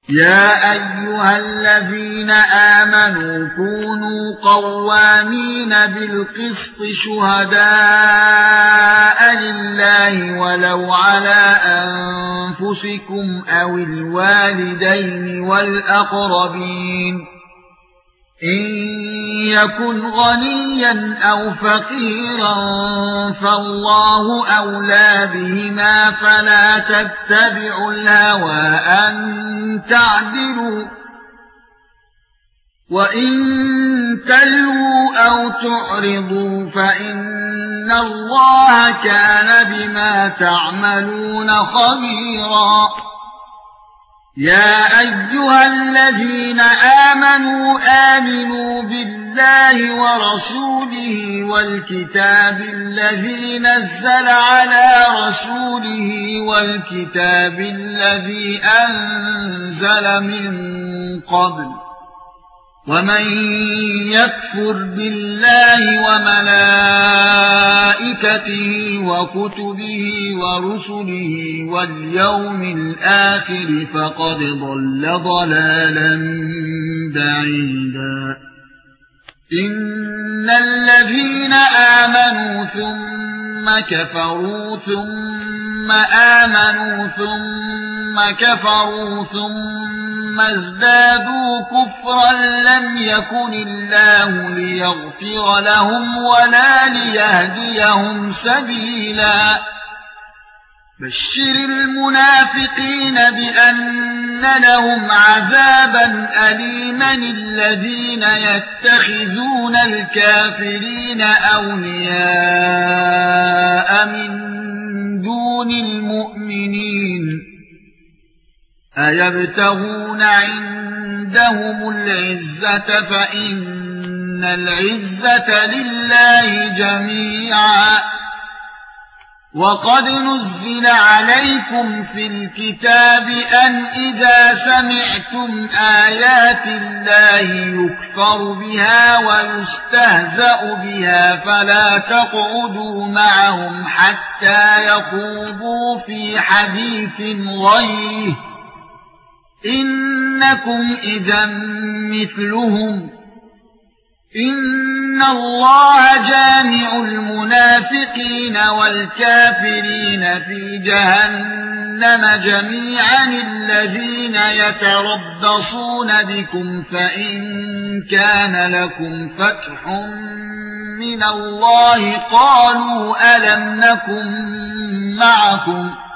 يا ايها الذين امنوا كونوا قوامين بالقسط شهداء لله ولو على انفسكم او الوالدين والاقربين ان يكن غنيا او فقيرا فالله اولى بهما فلا تتبعوا الهوى ان تعدلوا وان تلووا او تعرضوا فان الله كان بما تعملون خبيرا يا ايها الذين امنوا امنوا بالله ورسوله والكتاب الذي نزل على رسوله والكتاب الذي انزل من قبل ومن يكفر بالله وملائكته وكتبه ورسله واليوم الآخر فقد ضل ضلالا بعيدا إن الذين آمنوا ثم كفروا ثم آمنوا ثم كفروا ثم ازدادوا كفرا لم يكن الله ليغفر لهم ولا ليهديهم سبيلا بشر المنافقين بأن لهم عذابا أليما الذين يتخذون الكافرين أولياء من دون المؤمنين أيبتغون عندهم العزة فإن العزة لله جميعا وقد نزل عليكم في الكتاب أن إذا سمعتم آيات الله يكفر بها ويستهزأ بها فلا تقعدوا معهم حتى يخوضوا في حديث غيره إنكم إذا مثلهم إن الله جامع المنافقين والكافرين في جهنم جميعا الذين يتربصون بكم فإن كان لكم فتح من الله قالوا ألم نكن معكم